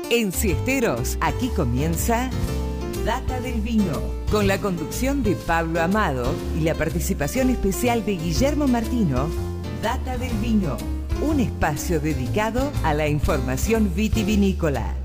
En Siesteros, aquí comienza Data del Vino, con la conducción de Pablo Amado y la participación especial de Guillermo Martino. Data del Vino, un espacio dedicado a la información vitivinícola.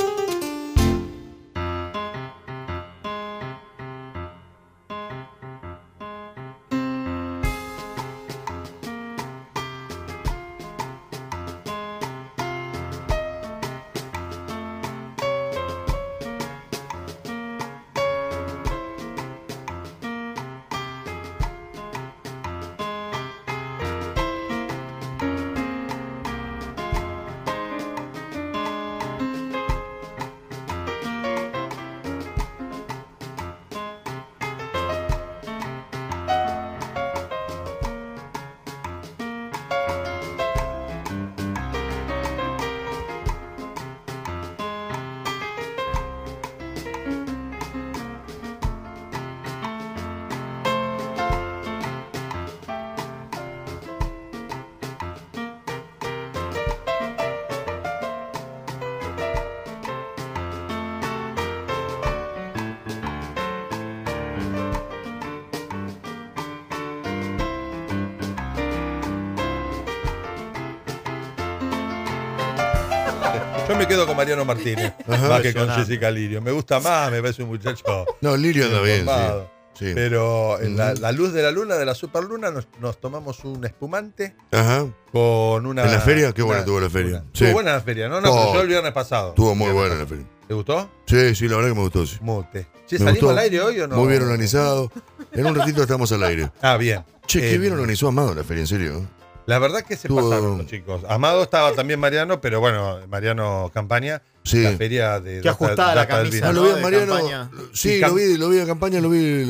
Yo me quedo con Mariano Martínez, más que con Jessica Lirio. Me gusta más, me parece un muchacho. No, Lirio anda bien, sí. Pero en la luz de la luna, de la superluna, nos tomamos un espumante. Ajá. Con una. ¿En la feria? Qué buena estuvo la feria. Estuvo buena la feria, ¿no? Pero yo el viernes pasado. Estuvo muy buena la feria. ¿Te gustó? Sí, la verdad que me gustó. Sí. Che, ¿salimos al aire hoy o no? Muy bien organizado. En un ratito estamos al aire. Ah, bien. Che, qué bien organizó Amado la feria, en serio. La verdad que se pasaron los chicos. Amado estaba también Mariano, pero bueno, Mariano Campaña. Sí. La feria de. Qué ajustada la camisa. Lo vi a Mariano. Sí, lo vi a Campaña, lo vi.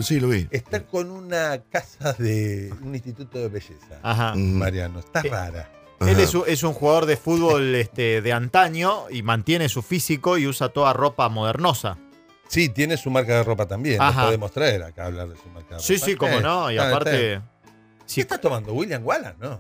Está con una casa de un instituto de belleza. Ajá. Mariano, está rara. Él es un jugador de fútbol de antaño y mantiene su físico y usa toda ropa modernosa. Sí, tiene su marca de ropa también. Nos podemos traer acá a hablar de su marca de ropa. Sí, cómo no. Y aparte. ¿Qué está tomando? ¿William Wallace? No.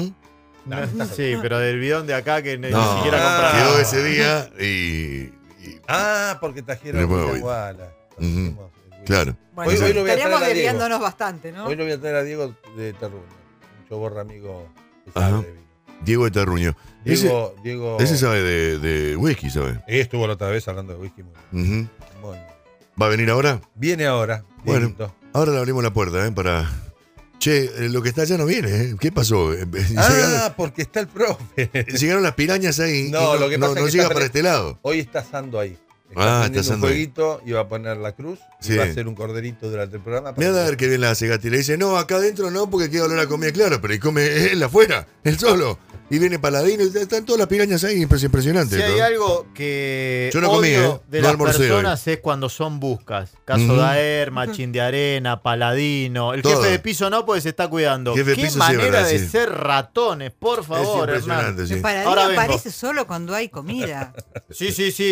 No, sí, pero del bidón de acá que ni siquiera compraron. Quedó ese día y. Porque trajeron William Wallace. Claro. Bueno, hoy estaríamos desviándonos bastante, ¿no? Hoy lo voy a traer a Diego de Terruño, un choborro amigo que sabe de vino. Diego de Terruño. Diego. Ese sabe de whisky, ¿sabe? Estuvo la otra vez hablando de whisky. Muy ¿Va a venir ahora? Viene ahora. Bueno, ahora le abrimos la puerta, para. Che, lo que está allá no viene, ¿eh? ¿Qué pasó? Porque está el profe. Llegaron las pirañas ahí. Lo que pasa es que llega para este lado. Hoy está asando ahí. Está prendiendo un jueguito y va a poner la cruz. Y va a hacer un corderito durante el programa. Mira a ver qué bien la hace Gati. Le dice, no, acá adentro no, porque queda olor a comida, claro, pero y come él afuera, él solo. Y viene Paladino, y están todas las pirañas ahí, impresionante. Si hay algo que yo no comí, de las personas es cuando son buscas. Caso Daer, Machín de Arena, Paladino. El jefe de piso no, pues se está cuidando. Qué manera de ser ratones, por favor, es impresionante, Hernán. Sí. Paladino aparece solo cuando hay comida. Sí.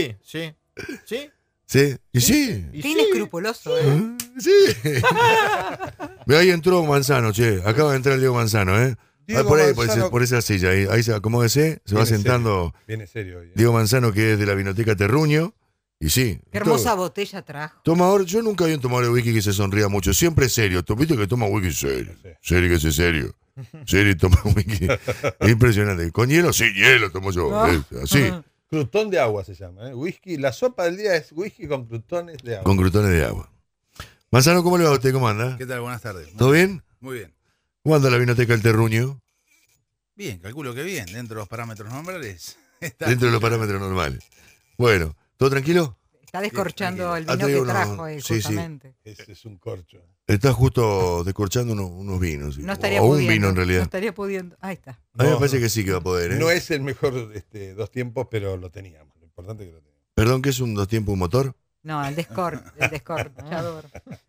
¿Sí? ¿Y sí? Qué inescrupuloso, ¿eh? Sí. Ve, ahí entró Manzano, che. Acaba de entrar el Diego Manzano, ¿eh? Por ahí, por esa silla, ahí se acomódese, se va sentando. Viene serio hoy. Diego Manzano, que es de la Vinoteca Terruño. Y sí. Qué hermosa botella trajo. Tomador, yo nunca vi un tomador de whisky que se sonría mucho. Siempre es serio. ¿Viste que toma whisky serio? Serio que es serio. Serio toma whisky. Es impresionante. ¿Con hielo? Sí, hielo tomo yo. Así. Crutón de agua se llama, ¿eh? Whisky. La sopa del día es whisky con crutones de agua. Con crutones de agua. Manzano, ¿cómo le va a usted? ¿Cómo anda? ¿Qué tal? Buenas tardes. ¿Todo bien? Muy bien. ¿Cómo anda la Vinoteca del Terruño? Bien, calculo que bien, dentro de los parámetros normales. Dentro de los parámetros normales. Bueno, ¿todo tranquilo? Está descorchando el vino que trajo ahí, justamente. Sí. Ese es un corcho. Está justo descorchando unos vinos. No estaría pudiendo. O un vino en realidad. No estaría pudiendo. Ahí está. A mí me parece que sí que va a poder, ¿eh? No es el mejor dos tiempos, pero lo teníamos. Lo importante es que lo teníamos. ¿Perdón, qué es un 2 tiempos, un motor? No, el descorchador.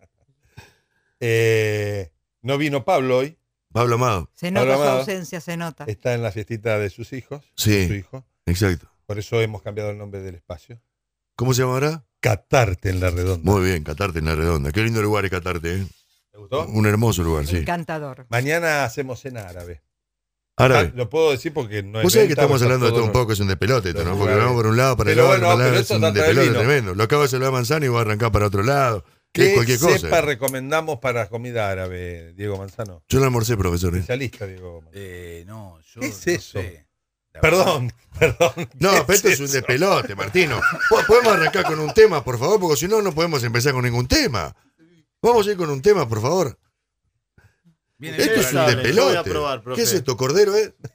No vino Pablo hoy. Pablo Amado. Se nota su ausencia, se nota. Está en la fiestita de sus hijos. Sí, de su hijo. Exacto. Por eso hemos cambiado el nombre del espacio. ¿Cómo se llamará? Catarte en la Redonda. Muy bien, Catarte en la Redonda. Qué lindo lugar es Catarte, ¿eh? ¿Te gustó? Un hermoso lugar, sí. Encantador. Mañana hacemos cena árabe. Ahora, lo puedo decir porque no es. Vos sabés que estamos hablando de todo un poco, es un despelote esto, ¿no? Porque vamos por un lado para el otro, es un despelote tremendo. Lo acaba de saludar Manzano y va a arrancar para otro lado. ¿Qué cualquier cepa recomendamos para comida árabe, Diego Manzano? Yo no almorcé, profesor. Especialista, Diego Manzano. No, yo ¿Qué es eso? No sé. Perdón. No, pero esto es un despelote, Martino. ¿Podemos arrancar con un tema, por favor? Porque si no, no podemos empezar con ningún tema. Vamos a ir con un tema, por favor. Esto es un despelote. ¿Qué es esto? ¿Cordero,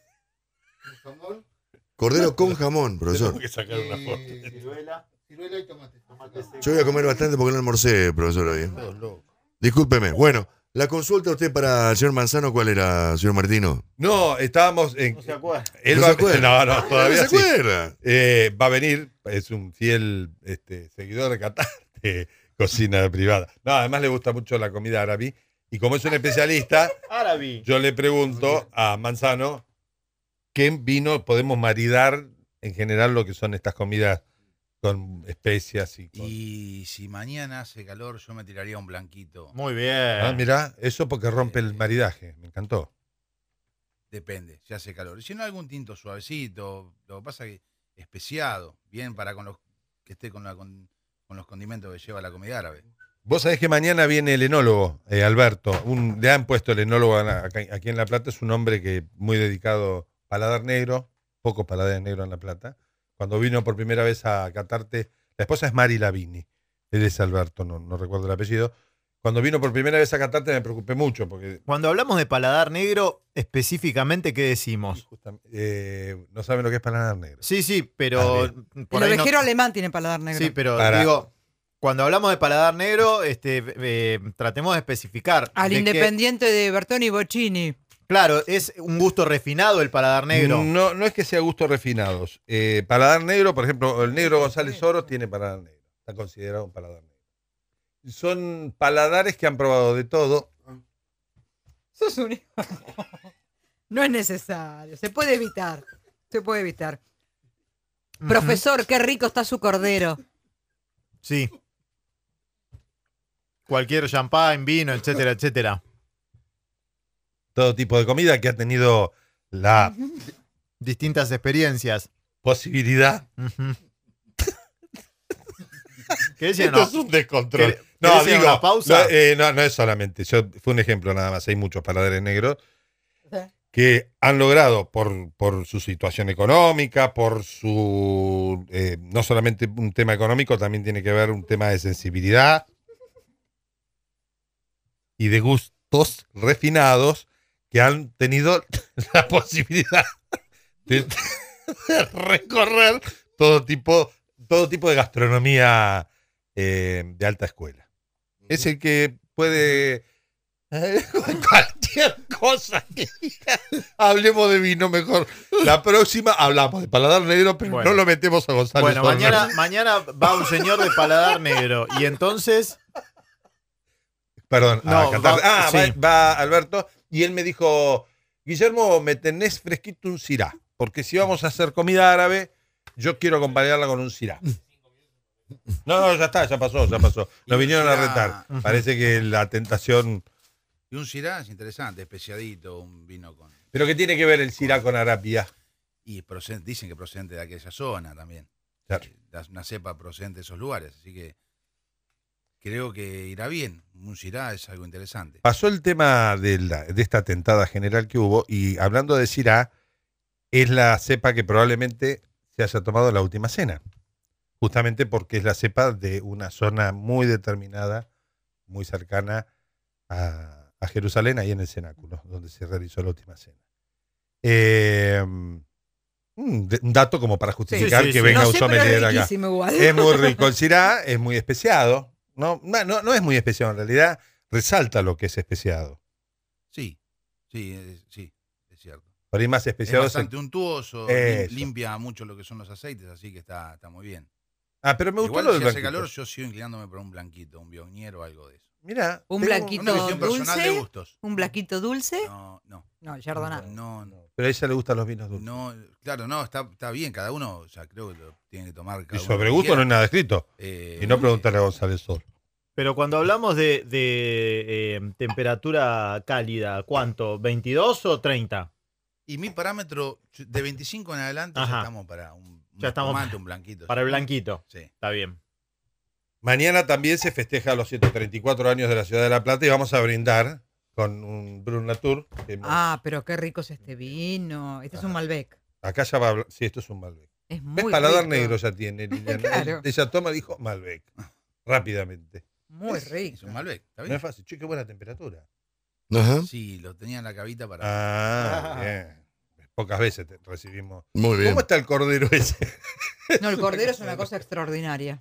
Cordero con jamón, profesor. Tengo que sacar una foto. Ciruela y tomate. Yo voy a comer bastante porque no almorcé, profesor, hoy. Discúlpeme. Bueno, la consulta usted para el señor Manzano, ¿cuál era, señor Martino? No, estábamos en... No se acuerda. Él ¿No va... se acuerda? No, todavía ¿No se acuerda? Va a venir, es un fiel seguidor de Qatar, de cocina privada. No, además le gusta mucho la comida árabe. Y como es un especialista, yo le pregunto a Manzano qué vino podemos maridar en general lo que son estas comidas con especias y si mañana hace calor, yo me tiraría un blanquito. Muy bien. Ah, mirá, eso porque rompe el maridaje, me encantó. Depende, si hace calor. Si no, algún tinto suavecito, lo que pasa es que especiado, bien para con los que esté con los condimentos que lleva la comida árabe. Vos sabés que mañana viene el enólogo, Alberto. Le han puesto el enólogo aquí en La Plata. Es un hombre que muy dedicado, paladar negro, pocos paladares negros en La Plata. Cuando vino por primera vez a Catarte, la esposa es Mari Lavini. Él es Alberto, no recuerdo el apellido. Cuando vino por primera vez a Catarte me preocupé mucho. Porque cuando hablamos de paladar negro, específicamente, ¿qué decimos? No saben lo que es paladar negro. Sí, pero... Por el ovejero alemán tiene paladar negro. Sí, pero digo... Cuando hablamos de paladar negro, tratemos de especificar. Al Independiente de Bertoni Bocchini. Claro, ¿es un gusto refinado el paladar negro? No es que sea gustos refinados. Paladar negro, por ejemplo, el negro González Oro tiene paladar negro. Está considerado un paladar negro. Son paladares que han probado de todo. Sos un... No es necesario, se puede evitar. Profesor, qué rico está su cordero. Sí. Cualquier champán, vino, etcétera, etcétera. Todo tipo de comida que ha tenido la distintas experiencias. Posibilidad. ¿Qué decía? Esto es un descontrol. No, digo, una pausa. No es solamente. Fue un ejemplo nada más. Hay muchos paladares negros que han logrado por su situación económica, por su no solamente un tema económico, también tiene que ver un tema de sensibilidad y de gustos refinados que han tenido la posibilidad de recorrer todo tipo de gastronomía de alta escuela. Es el que puede cualquier cosa que diga. Hablemos de vino mejor. La próxima hablamos de paladar negro, pero no lo metemos a Gonzalo. Bueno, mañana va un señor de paladar negro y entonces... Perdón, no, va Alberto y él me dijo, Guillermo, me tenés fresquito un sirá, porque si vamos a hacer comida árabe, yo quiero acompañarla con un sirá. No, ya está, ya pasó. Nos vinieron a retar. Parece que la tentación... Y un sirá es interesante, especiadito, un vino con... ¿Pero qué tiene que ver el sirá con Arabia? Y dicen que procedente de aquella zona también. Claro. Una cepa procedente de esos lugares, así que creo que irá bien. Un sirá es algo interesante. Pasó el tema de esta tentada general que hubo, y hablando de sirá, es la cepa que probablemente se haya tomado en la última cena. Justamente porque es la cepa de una zona muy determinada, muy cercana a Jerusalén, ahí en el cenáculo, donde se realizó la última cena. Un dato como para justificar que venga un sommelier acá. Igual. Es muy rico. El sirá es muy especiado. No es muy especiado, en realidad resalta lo que es especiado. Sí, es cierto. Por ahí más especiado. Es bastante untuoso, limpia mucho lo que son los aceites, así que está muy bien. Pero me gustó igual lo del si hace blanquito. calor, yo sigo inclinándome por un blanquito, un Viognier o algo de eso. Mira, un blanquito una cuestión personal de dulce. gustos. Un blanquito dulce. No, el Chardonnay. No. Pero a ella le gustan los vinos dulces. No, claro, está bien, cada uno, o sea, creo que lo tiene que tomar cada Y uno sobre que gusto no quiera. hay nada escrito. Y no preguntarle a González Sol. Pero cuando hablamos de temperatura cálida, ¿cuánto? ¿22 o 30? Y mi parámetro, de 25 en adelante, ya estamos para un espumante, un blanquito. Para el blanquito. Sí. Está bien. Mañana también se festeja los 134 años de la Ciudad de La Plata y vamos a brindar con un Brut Natur. Pero qué rico es este vino. Este es un Malbec. Acá ya va a hablar. Sí, esto es un Malbec. Es muy paladar rico. negro ya tiene, Liliana. Claro. Ella toma y dijo Malbec. Rápidamente. Muy rico. Es un Malbec, ¿está bien? No es fácil. Che, qué buena temperatura. Ajá. Sí, lo tenía en la cavita para... Bien. Pocas veces recibimos. Muy bien. ¿Cómo está el cordero ese? No, el cordero es una cosa extraordinaria.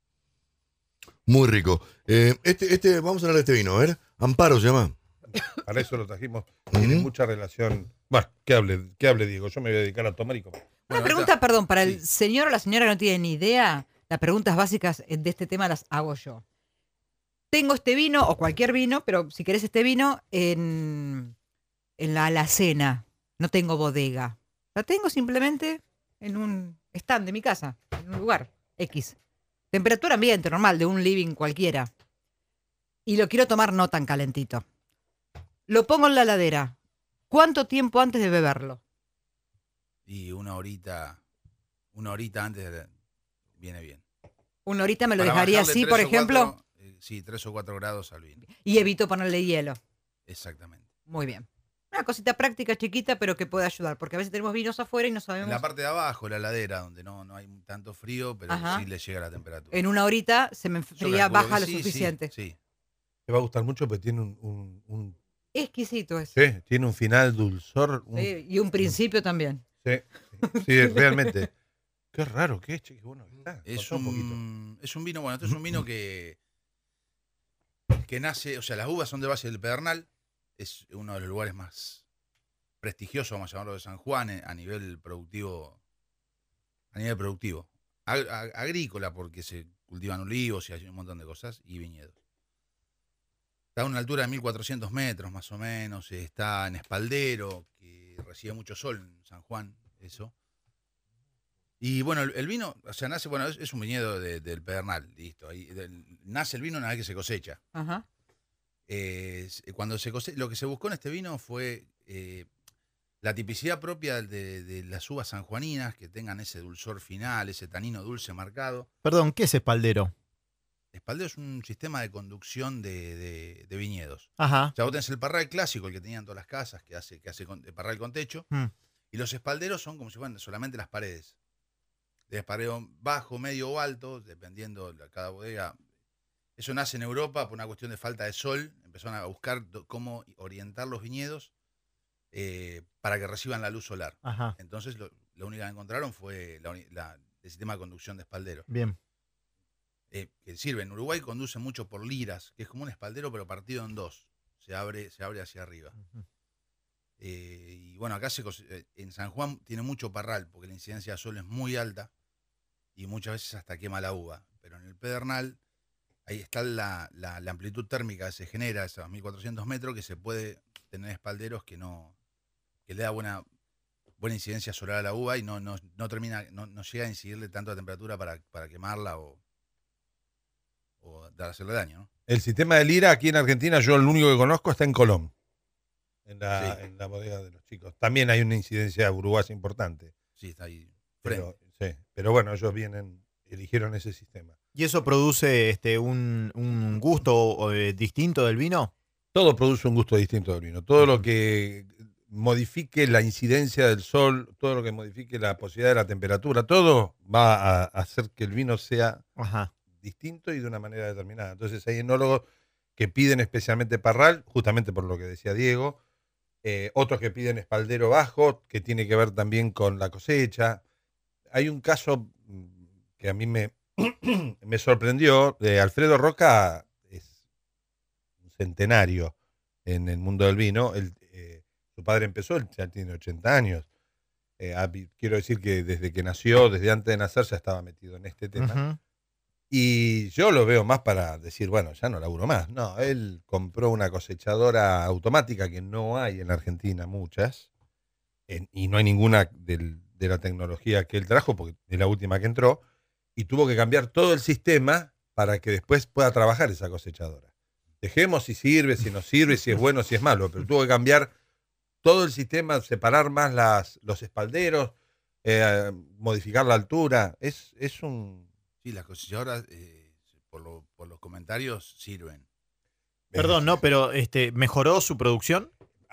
Muy rico. Vamos a hablar de este vino, a ver. Amparo se llama. Para eso lo trajimos. Tiene mucha relación. Bueno, que hable Diego. Yo me voy a dedicar a tomar y comer. Una pregunta, perdón, para el señor o la señora que no tiene ni idea, las preguntas básicas de este tema las hago yo. Tengo este vino, o cualquier vino, pero si querés este vino, en la alacena. No tengo bodega. La tengo simplemente en un stand de mi casa, en un lugar X. Temperatura ambiente, normal, de un living cualquiera. Y lo quiero tomar no tan calentito. Lo pongo en la heladera. ¿Cuánto tiempo antes de beberlo? Y una horita antes viene bien. Una horita me lo Para dejaría bajarle así, 3 por o ejemplo. 4, sí, 3 o 4 grados al vino. Y evito ponerle hielo. Exactamente. Muy bien. Una cosita práctica, chiquita, pero que puede ayudar. Porque a veces tenemos vinos afuera y no sabemos. En la parte de abajo, la heladera, donde no hay tanto frío, pero Ajá. sí le llega la temperatura. En una horita se me Yo enfría, calculo baja que lo sí, suficiente. Sí. Te va a gustar mucho, pero tiene un Exquisito es. sí, tiene un final dulzor. Sí, y un principio también. Sí, realmente. Qué raro que es, che, qué bueno que está. Es Contá un vino, bueno, esto es un vino que nace, o sea, las uvas son de base del Pedernal, es uno de los lugares más prestigiosos, vamos a llamarlo, de San Juan a nivel productivo, agrícola, porque se cultivan olivos y hay un montón de cosas, y viñedos. Está a una altura de 1400 metros más o menos, está en espaldero, que recibe mucho sol en San Juan, eso. Y bueno, el vino, o sea, nace, bueno, es un viñedo del Pedernal, listo. Ahí, nace el vino una vez que se cosecha. Ajá. Cuando se cosecha, lo que se buscó en este vino fue la tipicidad propia de las uvas sanjuaninas, que tengan ese dulzor final, ese tanino dulce marcado. Perdón, ¿qué es espaldero? Espaldero es un sistema de conducción de viñedos. Ajá. O sea, vos tenés el parral clásico, el que tenían todas las casas, que hace parral con techo, y los espalderos son como si fueran solamente las paredes. De espaldero bajo, medio o alto, dependiendo de cada bodega. Eso nace en Europa por una cuestión de falta de sol. Empezaron a buscar cómo orientar los viñedos para que reciban la luz solar. Ajá. Entonces, lo único que encontraron fue el sistema de conducción de espaldero. Bien. Que sirve. En Uruguay conduce mucho por liras, que es como un espaldero, pero partido en dos. Se abre hacia arriba. Y bueno, acá en San Juan tiene mucho parral, porque la incidencia de sol es muy alta y muchas veces hasta quema la uva. Pero en el Pedernal, ahí está la amplitud térmica que se genera, esos 1400 metros, que se puede tener espalderos que le da buena incidencia solar a la uva y no llega a incidirle tanto la temperatura para quemarla o hacerle daño, ¿no? El sistema de lira aquí en Argentina, yo el único que conozco está en Colón, en la bodega de los chicos. También hay una incidencia uruguaya importante. Sí, está ahí. Pero bueno, ellos eligieron ese sistema. ¿Y eso produce un gusto distinto del vino? Todo produce un gusto distinto del vino. Todo lo que modifique la incidencia del sol, todo lo que modifique la posibilidad de la temperatura, todo va a hacer que el vino sea distinto y de una manera determinada. Entonces hay enólogos que piden especialmente parral, justamente por lo que decía Diego, otros que piden espaldero bajo, que tiene que ver también con la cosecha. Hay un caso que a mí me sorprendió, de Alfredo Roca, es un centenario en el mundo del vino. Su padre empezó, él ya tiene 80 años. Quiero decir que desde que nació, desde antes de nacer, ya estaba metido en este tema. Y yo lo veo más para decir, bueno, ya no laburo más. No, él compró una cosechadora automática, que no hay en Argentina muchas, y no hay ninguna de la tecnología que él trajo, porque es la última que entró, y tuvo que cambiar todo el sistema para que después pueda trabajar esa cosechadora. Dejemos si sirve, si no sirve, si es bueno, si es malo, pero tuvo que cambiar todo el sistema, separar más los espalderos, modificar la altura. Es un... Sí, las cosechadoras, por los comentarios, sirven. Perdón, no, pero ¿mejoró su producción?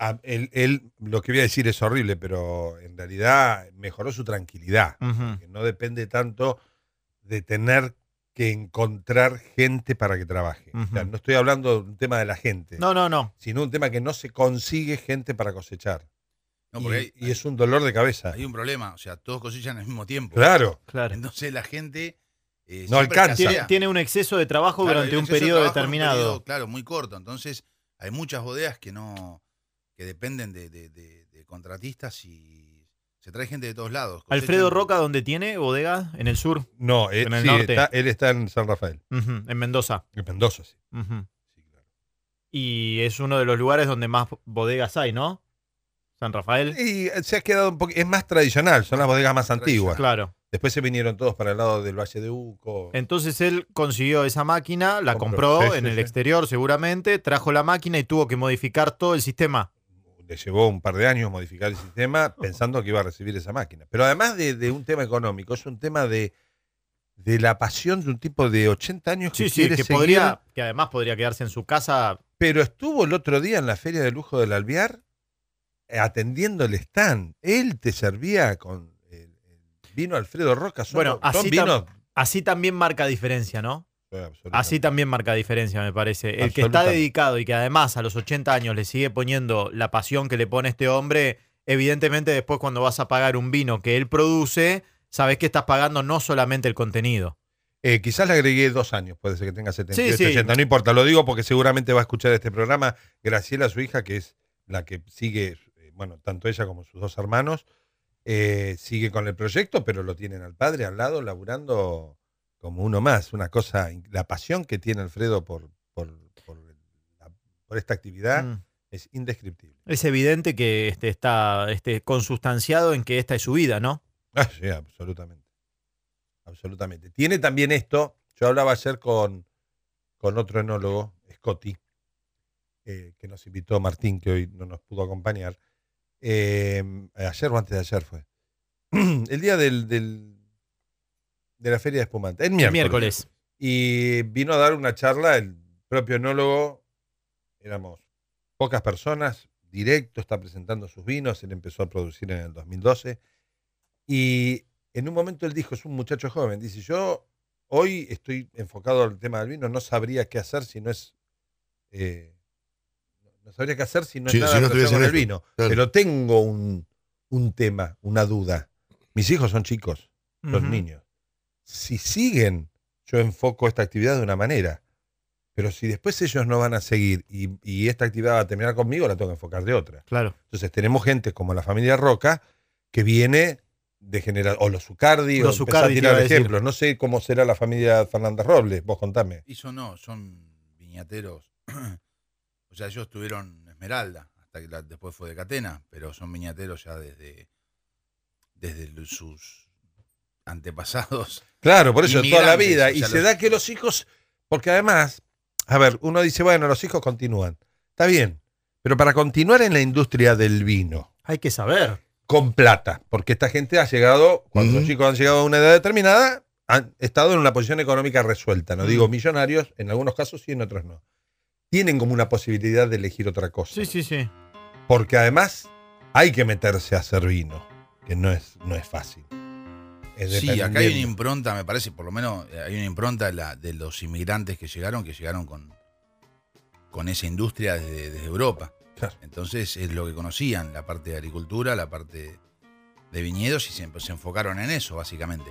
Él, lo que voy a decir es horrible, pero en realidad mejoró su tranquilidad. Que no depende tanto de tener que encontrar gente para que trabaje. O sea, no estoy hablando de un tema de la gente. No. Sino un tema que no se consigue gente para cosechar. No, y es un dolor de cabeza. Hay un problema, o sea, todos cosechan al mismo tiempo. Claro. Entonces la gente... no alcanza. Tiene un exceso de trabajo durante un periodo determinado. Claro, muy corto. Entonces hay muchas bodegas que dependen de contratistas y se trae gente de todos lados. ¿Alfredo Roca dónde tiene bodega? ¿En el sur? No, en el norte. Él está en San Rafael. En Mendoza. En Mendoza, sí. Sí, claro. Y es uno de los lugares donde más bodegas hay, ¿no? San Rafael. Y se ha quedado un poco... Es más tradicional, son las bodegas más antiguas. Claro. Después se vinieron todos para el lado del Valle de Uco. Entonces él consiguió esa máquina, la compró en el exterior seguramente, trajo la máquina y tuvo que modificar todo el sistema. Le llevó un par de años modificar el sistema pensando que iba a recibir esa máquina. Pero además de un tema económico, es un tema de la pasión de un tipo de 80 años que quiere seguir. Que además podría quedarse en su casa. Pero estuvo el otro día en la Feria de Lujo del Alvear atendiendo el stand. Él te servía con el vino Alfredo Roca. Bueno, así también marca diferencia, ¿no? Así también marca diferencia, me parece. El que está dedicado y que además a los 80 años le sigue poniendo la pasión que le pone este hombre, evidentemente después cuando vas a pagar un vino que él produce, sabes que estás pagando no solamente el contenido. Quizás le agregué 2 años, puede ser que tenga 78, 80, no importa, lo digo porque seguramente va a escuchar este programa. Graciela, su hija, que es la que sigue, bueno, tanto ella como sus 2 hermanos, sigue con el proyecto, pero lo tienen al padre al lado, laburando como uno más. Una cosa, la pasión que tiene Alfredo por esta actividad es indescriptible. Es evidente que está consustanciado en que esta es su vida, ¿no? Sí, absolutamente. Absolutamente. Tiene también esto, yo hablaba ayer con otro enólogo, Scotty, que nos invitó Martín, que hoy no nos pudo acompañar. Ayer o antes de ayer fue. El día de la Feria de Espumante. El miércoles. Y vino a dar una charla, el propio enólogo, éramos pocas personas, directo, está presentando sus vinos, él empezó a producir en el 2012. Y en un momento él dijo, es un muchacho joven, dice, yo hoy estoy enfocado al tema del vino, no sabría qué hacer si no es... no sabría qué hacer si no es nada relacionado con el vino. Claro. Pero tengo un tema, una duda. Mis hijos son chicos, son niños. Si siguen, yo enfoco esta actividad de una manera. Pero si después ellos no van a seguir y esta actividad va a terminar conmigo, la tengo que enfocar de otra. Claro. Entonces tenemos gente como la familia Roca que viene de generar, o los Zucardi, o empezar a tirar ejemplos. No sé cómo será la familia Fernández Robles, vos contame. Son viñateros. O sea, ellos tuvieron Esmeralda, hasta que después fue de Catena, pero son viñateros ya desde sus antepasados. Claro, por eso toda la vida. Y se da que los hijos, porque además, a ver, uno dice, bueno, los hijos continúan. Está bien, pero para continuar en la industria del vino, hay que saber. Con plata, porque esta gente ha llegado, cuando los chicos han llegado a una edad determinada, han estado en una posición económica resuelta. No digo millonarios, en algunos casos sí, en otros no. Tienen como una posibilidad de elegir otra cosa. Sí. Porque además hay que meterse a hacer vino, que no es fácil. Sí, acá hay una impronta, me parece, por lo menos hay una impronta de los inmigrantes que llegaron con esa industria desde Europa. Claro. Entonces es lo que conocían, la parte de agricultura, la parte de viñedos, y se enfocaron en eso, básicamente.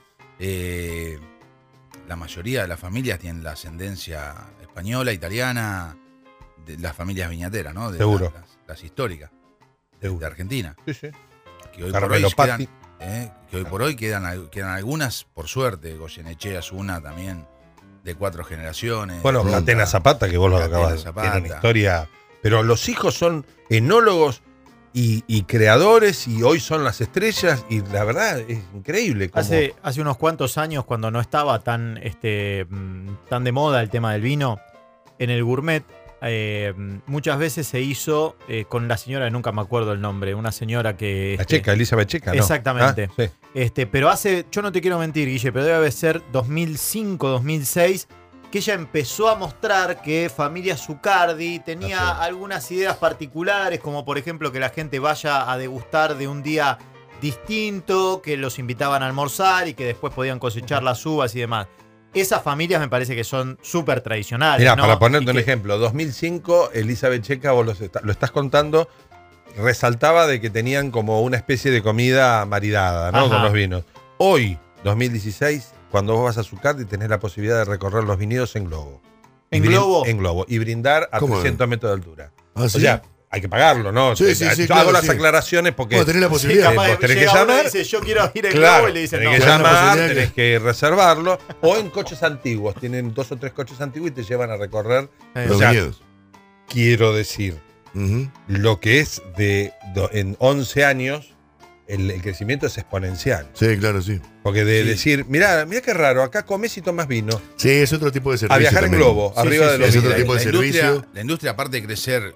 La mayoría de las familias tienen la ascendencia española, italiana, de las familias viñateras, ¿no? Seguro. Las históricas, de Argentina. Sí. Que hoy por hoy quedan algunas, por suerte. Goyenechea es una también, de 4 generaciones. Bueno, Catena Zapata, que vos lo acabas de tiene una historia. Pero los hijos son enólogos y creadores, y hoy son las estrellas, y la verdad es increíble. Hace unos cuantos años, cuando no estaba tan de moda el tema del vino, en el Gourmet muchas veces se hizo con la señora, nunca me acuerdo el nombre, una señora que... La Checa, Elizabeth Checa, ¿no? Exactamente. Ah, sí. Pero yo no te quiero mentir, Guille, pero debe ser 2005, 2006, que ella empezó a mostrar que Familia Zucardi tenía algunas ideas particulares, como por ejemplo que la gente vaya a degustar de un día distinto, que los invitaban a almorzar y que después podían cosechar las uvas y demás. Esas familias me parece que son súper tradicionales. Mirá, ¿no? para ponerte un ejemplo, 2005, Elizabeth Checa, vos lo estás contando, resaltaba de que tenían como una especie de comida maridada, ¿no? Ajá. Con los vinos. Hoy, 2016, cuando vos vas a Zucardi, tenés la posibilidad de recorrer los viñedos en globo. ¿En globo? En globo. Y brindar a 300 metros de altura. ¿Ah, sí? O sea, hay que pagarlo, ¿no? Sí, Yo claro, hago las aclaraciones porque... Bueno, tenés la posibilidad. capaz vos tenés que llega uno y llamar. dice, yo quiero ir en Claro, globo, y le dicen, tenés no. que Bueno, la llamar, posibilidad tenés que reservarlo. O en coches antiguos. Tienen 2 o 3 coches antiguos y te llevan a recorrer. Los O sea, viñedos. quiero decir, Ujú. lo que es en 11 años, el crecimiento es exponencial. Sí, claro, sí. Porque de Sí. decir, mirá qué raro, acá comes y tomas vino. Sí, es otro tipo de servicio. A viajar también. en globo, Sí, arriba sí, de sí, los es otro vinos. tipo de servicio. La industria, aparte de crecer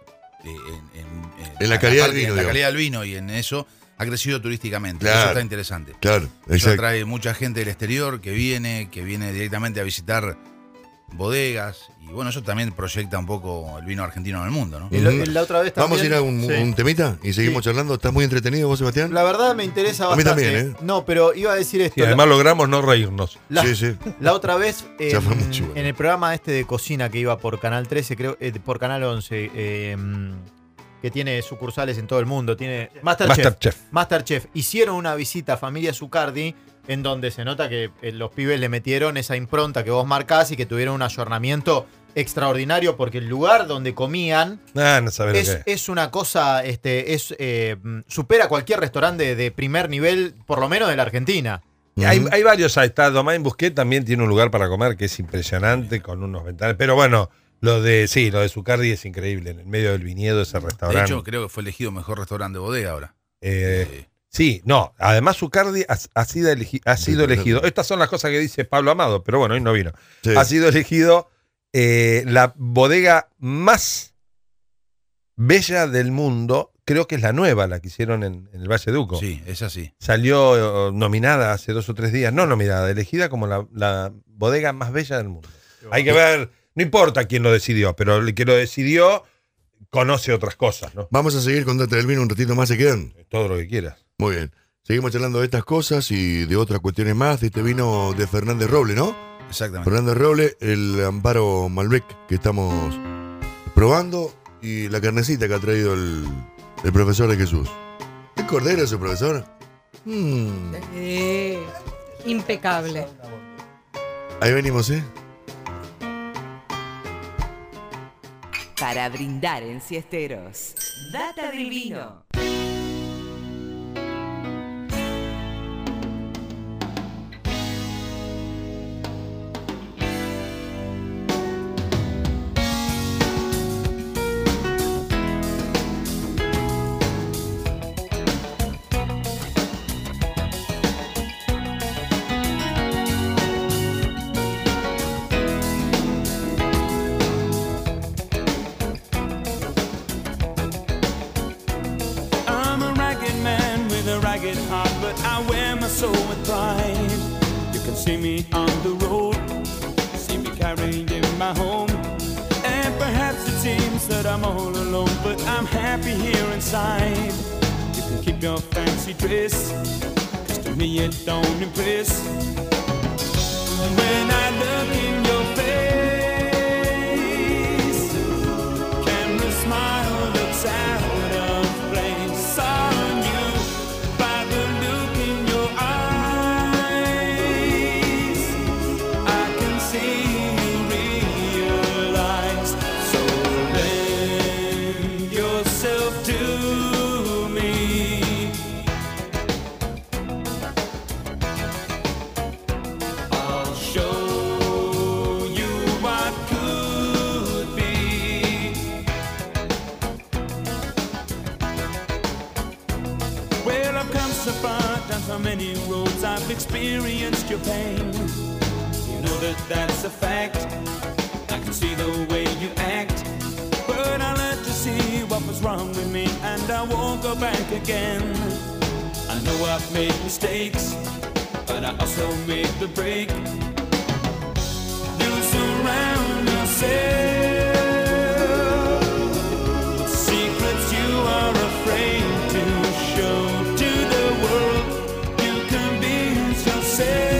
En la calidad del vino, en la digamos. calidad del vino y en eso, ha crecido turísticamente. Claro. Eso está interesante. Claro, Eso exacto. atrae mucha gente del exterior que viene directamente a visitar bodegas. Y bueno, eso también proyecta un poco el vino argentino en el mundo, ¿no? Y la otra vez también, Vamos a ir a sí. un temita y seguimos Sí. charlando. ¿Estás muy entretenido vos, Sebastián? La verdad me interesa A mí bastante. también, ¿eh? No, pero iba a decir esto. Y además logramos no reírnos. Sí, sí. La otra vez, Ya fue mucho, bueno. en el programa de cocina que iba por Canal 13, creo, por Canal 11, que tiene sucursales en todo el mundo, tiene Masterchef. Hicieron una visita a Familia Zucardi, en donde se nota que los pibes le metieron esa impronta que vos marcás y que tuvieron un ayornamiento extraordinario, porque el lugar donde comían No sabés lo que es. es una cosa, supera cualquier restaurante de primer nivel, por lo menos de la Argentina. Hay varios, ahí está. Domain Busquet también tiene un lugar para comer que es impresionante, con unos ventanales. Pero bueno, lo de Zucardi es increíble. En el medio del viñedo, ese De restaurante. hecho, creo que fue elegido mejor restaurante de bodega ahora. Sí, no. Además, Zucardi ha sido elegido. Estas son las cosas que dice Pablo Amado, pero bueno, hoy no vino. Sí. Ha sido elegido la bodega más bella del mundo. Creo que es la nueva, la que hicieron en el Valle de Uco. Sí, es así. Salió nominada hace 2 o 3 días. No nominada, elegida como la bodega más bella del mundo. Hay que ver, no importa quién lo decidió, pero el que lo decidió conoce otras cosas, ¿no? Vamos a seguir con Data del Vino un ratito más, ¿se quedan? Todo lo que quieras. Muy bien. Seguimos charlando de estas cosas y de otras cuestiones más, de este vino de Fernández Roble, ¿no? Exactamente. Fernández Roble, el Amparo Malbec que estamos probando y la carnecita que ha traído el profesor de Jesús. ¿Es cordero ese profesor? Impecable. Ahí venimos, ¿eh? Para brindar en Siesteros. Data del vino. soul with pride. You can see me on the road, see me carrying my home. And perhaps it seems that I'm all alone, but I'm happy here inside. You can keep your fancy dress, 'cause to me it don't impress. When I look in your face, can the smile looks out of place on you? By the look in your eyes, I can see you realize. So lend yourself to me. I'll show you what could be. Well, I've come so far, down so many roads, I've experienced your pain. You know that that's a fact. I can see the way you act. what's wrong with me, and I won't go back again. I know I've made mistakes, but I also made the break. You surround yourself with secrets you are afraid to show to the world. You convince yourself.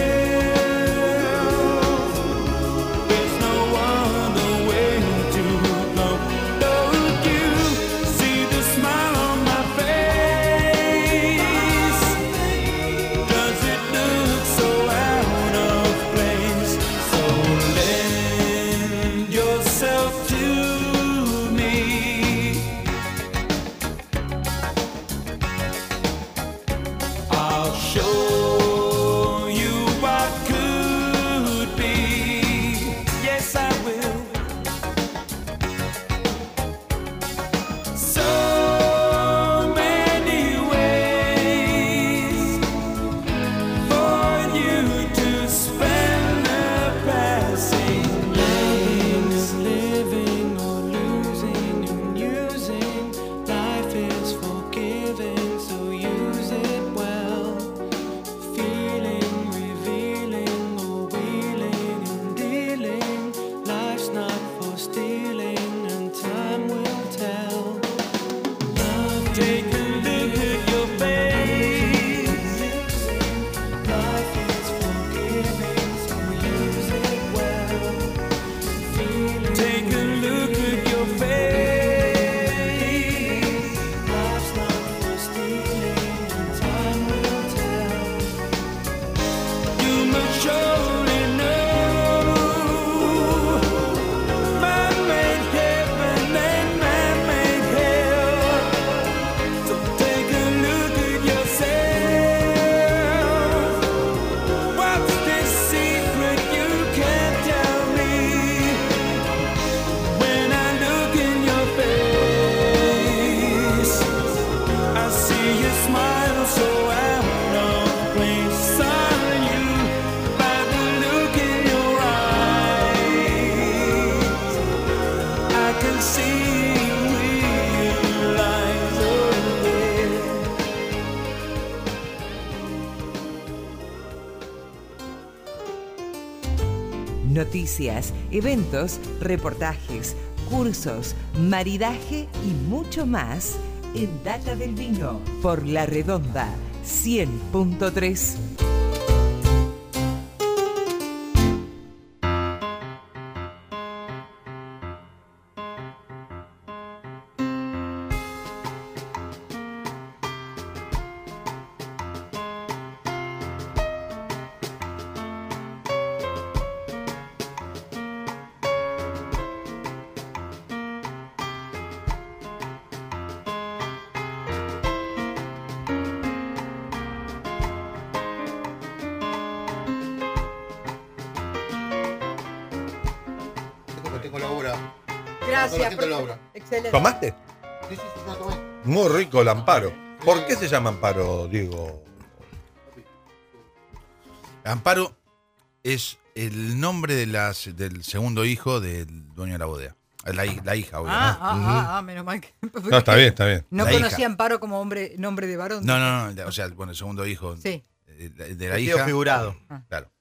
Noticias, eventos, reportajes, cursos, maridaje y mucho más en Data del Vino por La Redonda 100.3. Gracias. Excelente. ¿Tomaste? Sí, ya tomé. Muy rico el Amparo. ¿Por qué se llama Amparo, Diego? Amparo es el nombre del segundo hijo del dueño de la bodega. La hija, obviamente. Menos mal que... No, está bien, está bien. No La conocía hija. Amparo como nombre de varón. No, o sea, bueno, el segundo hijo Sí. de la El hija. tío figurado. Claro.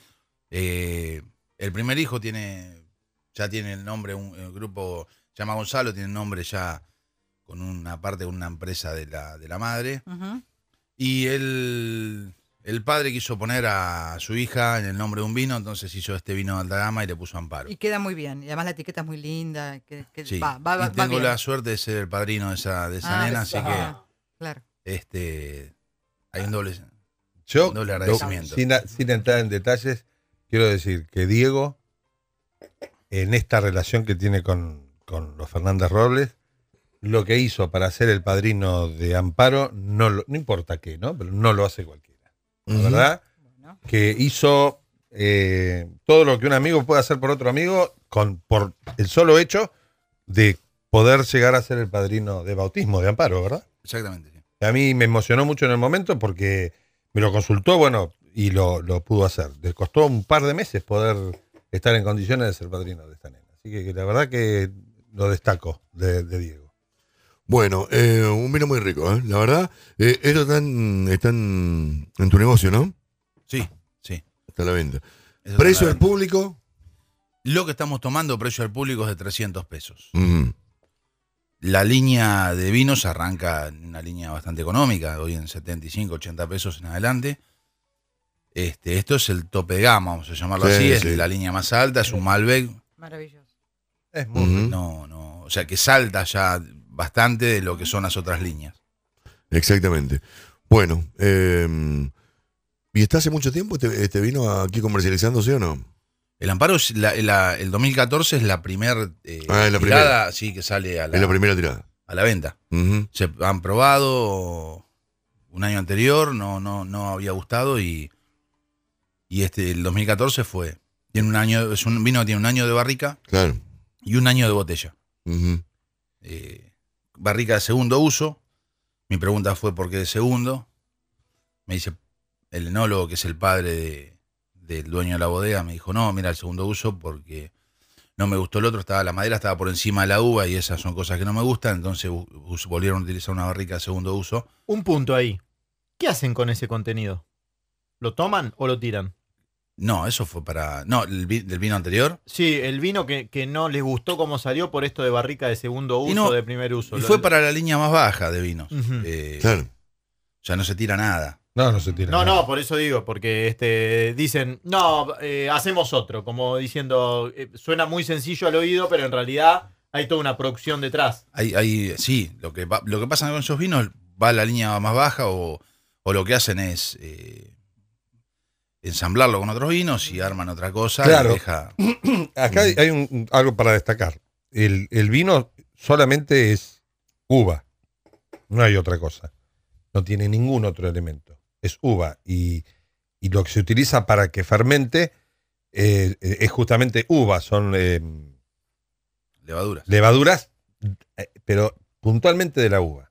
El primer hijo ya tiene el nombre, un grupo se llama Gonzalo, tiene el nombre ya con una parte de una empresa de la madre. Ujú. Y el padre quiso poner a su hija en el nombre de un vino, entonces hizo este vino de alta gama y le puso Amparo. Y queda muy bien. Y además la etiqueta es muy linda. Sí. Va Y tengo bien. la suerte de ser el padrino de esa nena, así Claro. que hay un doble Yo, agradecimiento. sin entrar en detalles, quiero decir que Diego, en esta relación que tiene con los Fernández Robles, lo que hizo para ser el padrino de Amparo, no importa qué, ¿no? Pero no lo hace cualquiera. La verdad, Bueno. que hizo todo lo que un amigo puede hacer por otro amigo por el solo hecho de poder llegar a ser el padrino de bautismo de Amparo, ¿verdad? Exactamente, sí. A mí me emocionó mucho en el momento porque me lo consultó, bueno, y lo pudo hacer. Le costó un par de meses poder estar en condiciones de ser padrino de esta nena. Así que la verdad que lo destaco de Diego. Bueno, un vino muy rico, la verdad. Esto están en tu negocio, ¿no? Sí. Está a la venta. Eso ¿Precio está al público? Lo que estamos tomando, precio al público, es de 300 pesos. Mm. La línea de vinos arranca en una línea bastante económica, hoy en 75, 80 pesos en adelante. Esto es el tope de gama, vamos a llamarlo así, es la línea más alta, es un Malbec. Maravilloso. Es muy rico. No, o sea que salta ya bastante de lo que son las otras líneas. Exactamente. Bueno, ¿y está hace mucho tiempo este vino aquí comercializándose o no? El Amparo, el 2014 es la primera tirada, sí, que sale Es la primera tirada. a la venta. Ujú. Se han probado un año anterior, no había gustado y el 2014 fue. Tiene un año, es un vino que tiene un año de barrica Claro. y un año de botella. Ujú. Barrica de segundo uso. Mi pregunta fue ¿por qué de segundo? Me dice el enólogo, que es el padre del dueño de la bodega, me dijo, no, mira, el segundo uso porque no me gustó el otro, la madera estaba por encima de la uva y esas son cosas que no me gustan, entonces volvieron a utilizar una barrica de segundo uso. Un punto ahí. ¿Qué hacen con ese contenido? ¿Lo toman o lo tiran? No, eso fue del vino anterior. Sí, el vino que no les gustó cómo salió por esto de barrica de segundo uso, de primer uso. Y fue para la línea más baja de vinos. Ujú. Claro. Ya no se tira nada. No se tira. No, por eso digo, porque dicen, no, hacemos otro, como diciendo, suena muy sencillo al oído, pero en realidad hay toda una producción detrás. Sí, lo que pasa con esos vinos va a la línea más baja o lo que hacen es ensamblarlo con otros vinos y arman otra cosa. Claro. Y Acá hay algo para destacar. El vino solamente es uva. No hay otra cosa. No tiene ningún otro elemento. Es uva. Y lo que se utiliza para que fermente es justamente uva. Son levaduras, pero puntualmente de la uva.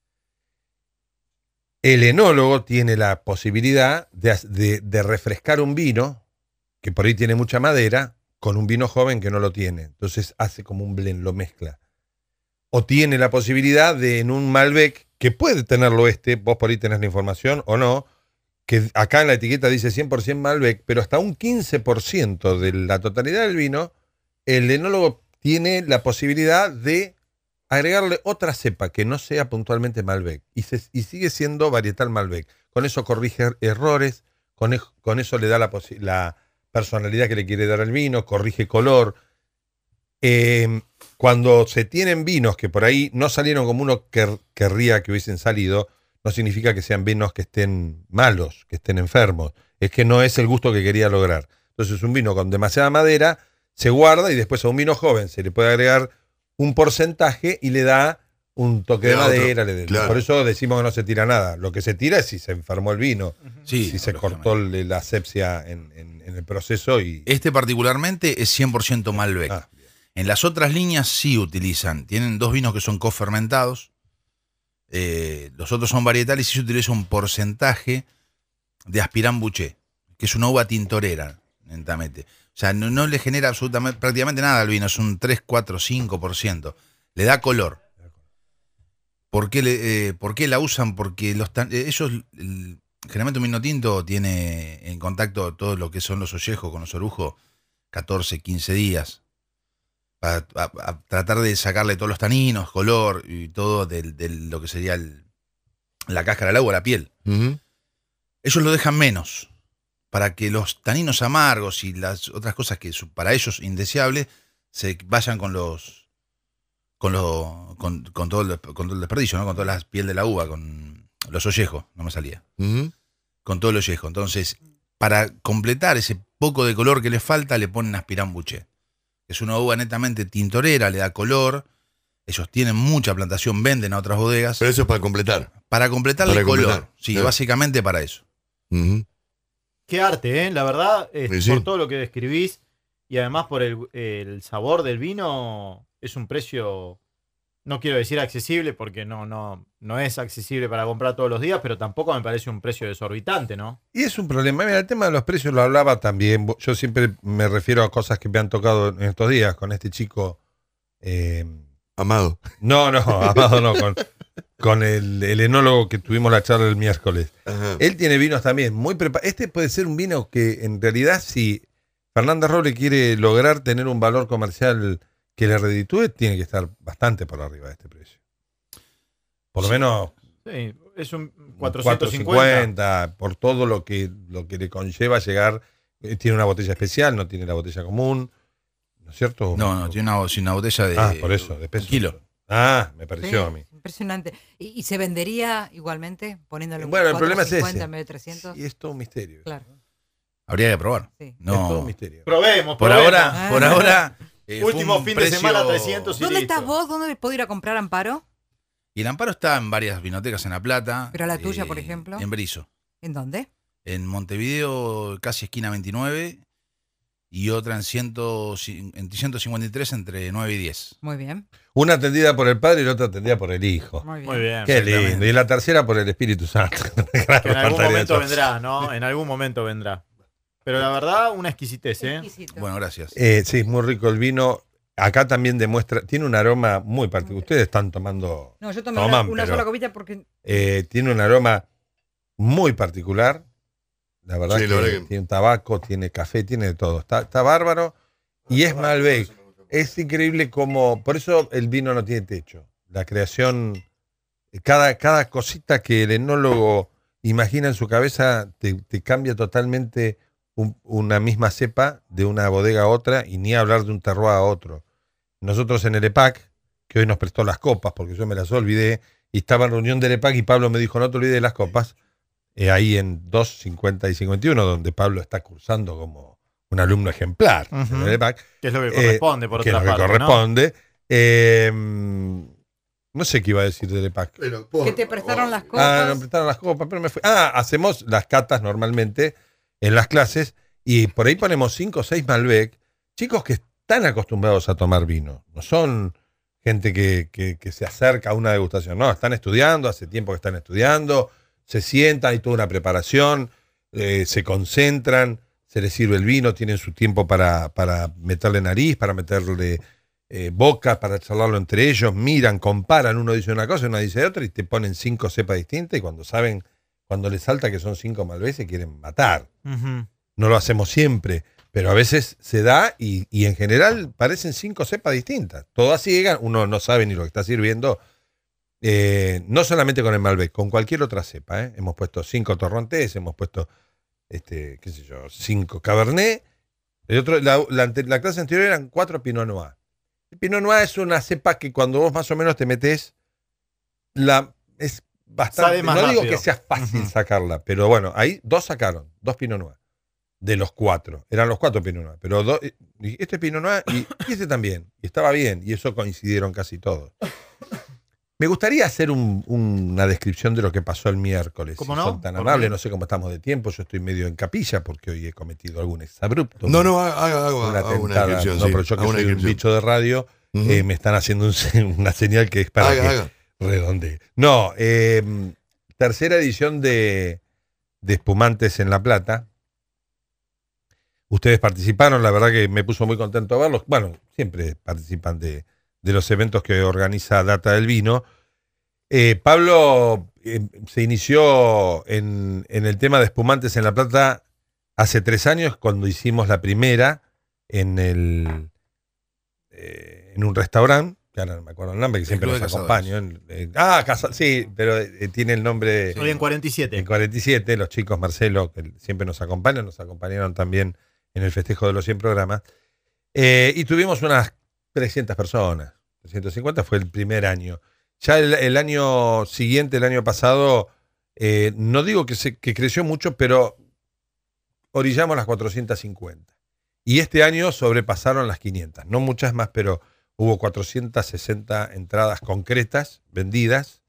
El enólogo tiene la posibilidad de refrescar un vino que por ahí tiene mucha madera con un vino joven que no lo tiene. Entonces hace como un blend, lo mezcla. O tiene la posibilidad de en un Malbec, que puede tenerlo vos por ahí tenés la información o no, que acá en la etiqueta dice 100% Malbec, pero hasta un 15% de la totalidad del vino, el enólogo tiene la posibilidad de agregarle otra cepa que no sea puntualmente Malbec y sigue siendo varietal Malbec. Con eso corrige errores, con eso le da la personalidad que le quiere dar al vino, corrige color. Cuando se tienen vinos que por ahí no salieron como uno querría que hubiesen salido, no significa que sean vinos que estén malos, que estén enfermos. Es que no es el gusto que quería lograr. Entonces un vino con demasiada madera se guarda y después a un vino joven se le puede agregar un porcentaje y le da un toque de madera. Claro. Por eso decimos que no se tira nada. Lo que se tira es si se enfermó el vino, Sí, si se cortó la asepsia en el proceso. Este particularmente es 100% Malbec. En las otras líneas sí utilizan. Tienen dos vinos que son cofermentados. Los otros son varietales y se utiliza un porcentaje de Aspirant Bouschet, que es una uva tintorera, lentamente. O sea, no le genera prácticamente nada al vino, es un 3, 4, 5%. Le da color. ¿Por qué la usan? Porque ellos, generalmente un vino tinto tiene en contacto todo lo que son los ollejos con los orujos 14, 15 días. Para tratar de sacarle todos los taninos, color y todo de lo que sería la cáscara del agua, la piel. Ujú. Ellos lo dejan menos, para que los taninos amargos y las otras cosas que para ellos indeseables se vayan con todo el desperdicio, ¿no? Con toda la piel de la uva, con los ollejos, no me salía. Ujú. Con todo el ollejo. Entonces, para completar ese poco de color que le falta, le ponen Aspirant Bouschet. Es una uva netamente tintorera, le da color. Ellos tienen mucha plantación, venden a otras bodegas. Pero eso es para completar. Para completarle el color. completar. Sí, Claro. básicamente para eso. Ujú. Qué arte, la verdad, Sí. por todo lo que describís y además por el sabor del vino, es un precio, no quiero decir accesible porque no es accesible para comprar todos los días, pero tampoco me parece un precio desorbitante, ¿no? Y es un problema. Mira, el tema de los precios lo hablaba también. Yo siempre me refiero a cosas que me han tocado en estos días con este chico Amado. No, Amado no, con el enólogo que tuvimos la charla el miércoles. Ajá. Él tiene vinos también muy preparados. Este puede ser un vino que en realidad si Fernández Roble quiere lograr tener un valor comercial que le reditúe, tiene que estar bastante por arriba de este precio. Por lo menos Sí, es un 450 por todo lo que le conlleva llegar. Tiene una botella especial, no tiene la botella común, ¿no es cierto? No, tiene una botella de. Por eso, de peso. Un kilo. Me pareció a mí. Impresionante. ¿Y se vendería igualmente poniéndole un Bueno, el problema es 450 ese. en vez de 300? Y es todo un misterio. Claro. Habría que probar. Sí. Es todo un No. misterio. Probemos. Por ahora. Fue Último un fin de precio- semana, 300 y ¿Dónde listo. estás vos? ¿Dónde puedo ir a comprar Amparo? Y el Amparo está en varias vinotecas en La Plata. ¿Pero la tuya, por ejemplo? En Berizo. ¿En dónde? En Montevideo, casi esquina 29. Y otra en 153 entre 9 y 10. Muy bien. Una atendida por el padre y la otra atendida por el hijo. Muy bien. Muy bien. Qué Exactamente. lindo. Y la tercera por el Espíritu Santo. Que en algún momento vendrá, ¿no? En algún momento vendrá. Pero la verdad, una exquisitez, ¿eh? Exquisito. Bueno, gracias. Sí, es muy rico el vino. Acá también demuestra, tiene un aroma muy particular. Ustedes están tomando, No, yo tomé toman, una pero, sola copita porque tiene un aroma muy particular. La verdad Sí, que la verdad que- tiene tabaco, tiene café, tiene de todo. Está bárbaro. Y es Malbec. Es increíble como, por eso el vino no tiene techo. La creación, cada cosita que el enólogo imagina en su cabeza te cambia totalmente una misma cepa de una bodega a otra, y ni hablar de un terroir a otro. Nosotros en el EPAC, que hoy nos prestó las copas, porque yo me las olvidé, y estaba en reunión del EPAC y Pablo me dijo, no te olvides de las copas, ahí en 250 y 51, donde Pablo está cursando como un alumno ejemplar Ujú. en el EPAC. Que es lo que corresponde, por que es otra lo que parte, ¿no? corresponde. No sé qué iba a decir del EPAC. Pero, que te prestaron las copas. Nos prestaron las copas, pero me fui. Hacemos las catas normalmente en las clases y por ahí ponemos 5 o 6 Malbec, chicos que están acostumbrados a tomar vino, no son gente que se acerca a una degustación, no, están estudiando, hace tiempo que están estudiando, se sientan, hay toda una preparación, se concentran, se les sirve el vino, tienen su tiempo para meterle nariz, para meterle boca, para charlarlo entre ellos, miran, comparan, uno dice una cosa, uno dice otra y te ponen 5 cepas distintas y cuando les salta que son 5 Malbec se quieren matar. Ujú. No lo hacemos siempre, pero a veces se da y en general parecen 5 cepas distintas. Todas ciegas, uno no sabe ni lo que está sirviendo. No solamente con el Malbec, con cualquier otra cepa. Hemos puesto 5 Torrontés, hemos puesto, 5 Cabernet. La clase anterior eran 4 Pinot Noir. El Pinot Noir es una cepa que cuando vos más o menos te metés, es bastante. Sale más No digo rápido. que sea fácil Ujú. sacarla, pero bueno, ahí 2 sacaron, 2 Pinot Noir. De los 4. Eran los 4 Pinot Noir. Pero este Pinot Noir y este también. Y estaba bien. Y eso coincidieron casi todos. Me gustaría hacer una descripción de lo que pasó el miércoles. ¿Cómo si no? son tan ¿Por amables, qué? no sé cómo estamos de tiempo. Yo estoy medio en capilla porque hoy he cometido algún exabrupto. No, hago Una una tentada. descripción. No, sí, pero yo que hago una soy un descripción. bicho de radio, Ujú. me están haciendo una señal que es para que Haga. redondee. No, tercera edición de Espumantes en La Plata. Ustedes participaron, la verdad que me puso muy contento verlos. Bueno, siempre participan de los eventos que organiza Data del Vino. Pablo se inició en el tema de Espumantes en La Plata hace 3 años, cuando hicimos la primera en un restaurante, que ahora no me acuerdo el nombre, que siempre Club nos de acompaña. Sí, pero tiene el nombre... Hoy en 47. En 47, los chicos Marcelo, que siempre nos acompañaron también en el festejo de los 100 programas. Y tuvimos unas 300 personas. 350 fue el primer año. Ya el año siguiente, el año pasado, no digo que creció mucho, pero orillamos las 450. Y este año sobrepasaron las 500. No muchas más, pero hubo 460 entradas concretas vendidas.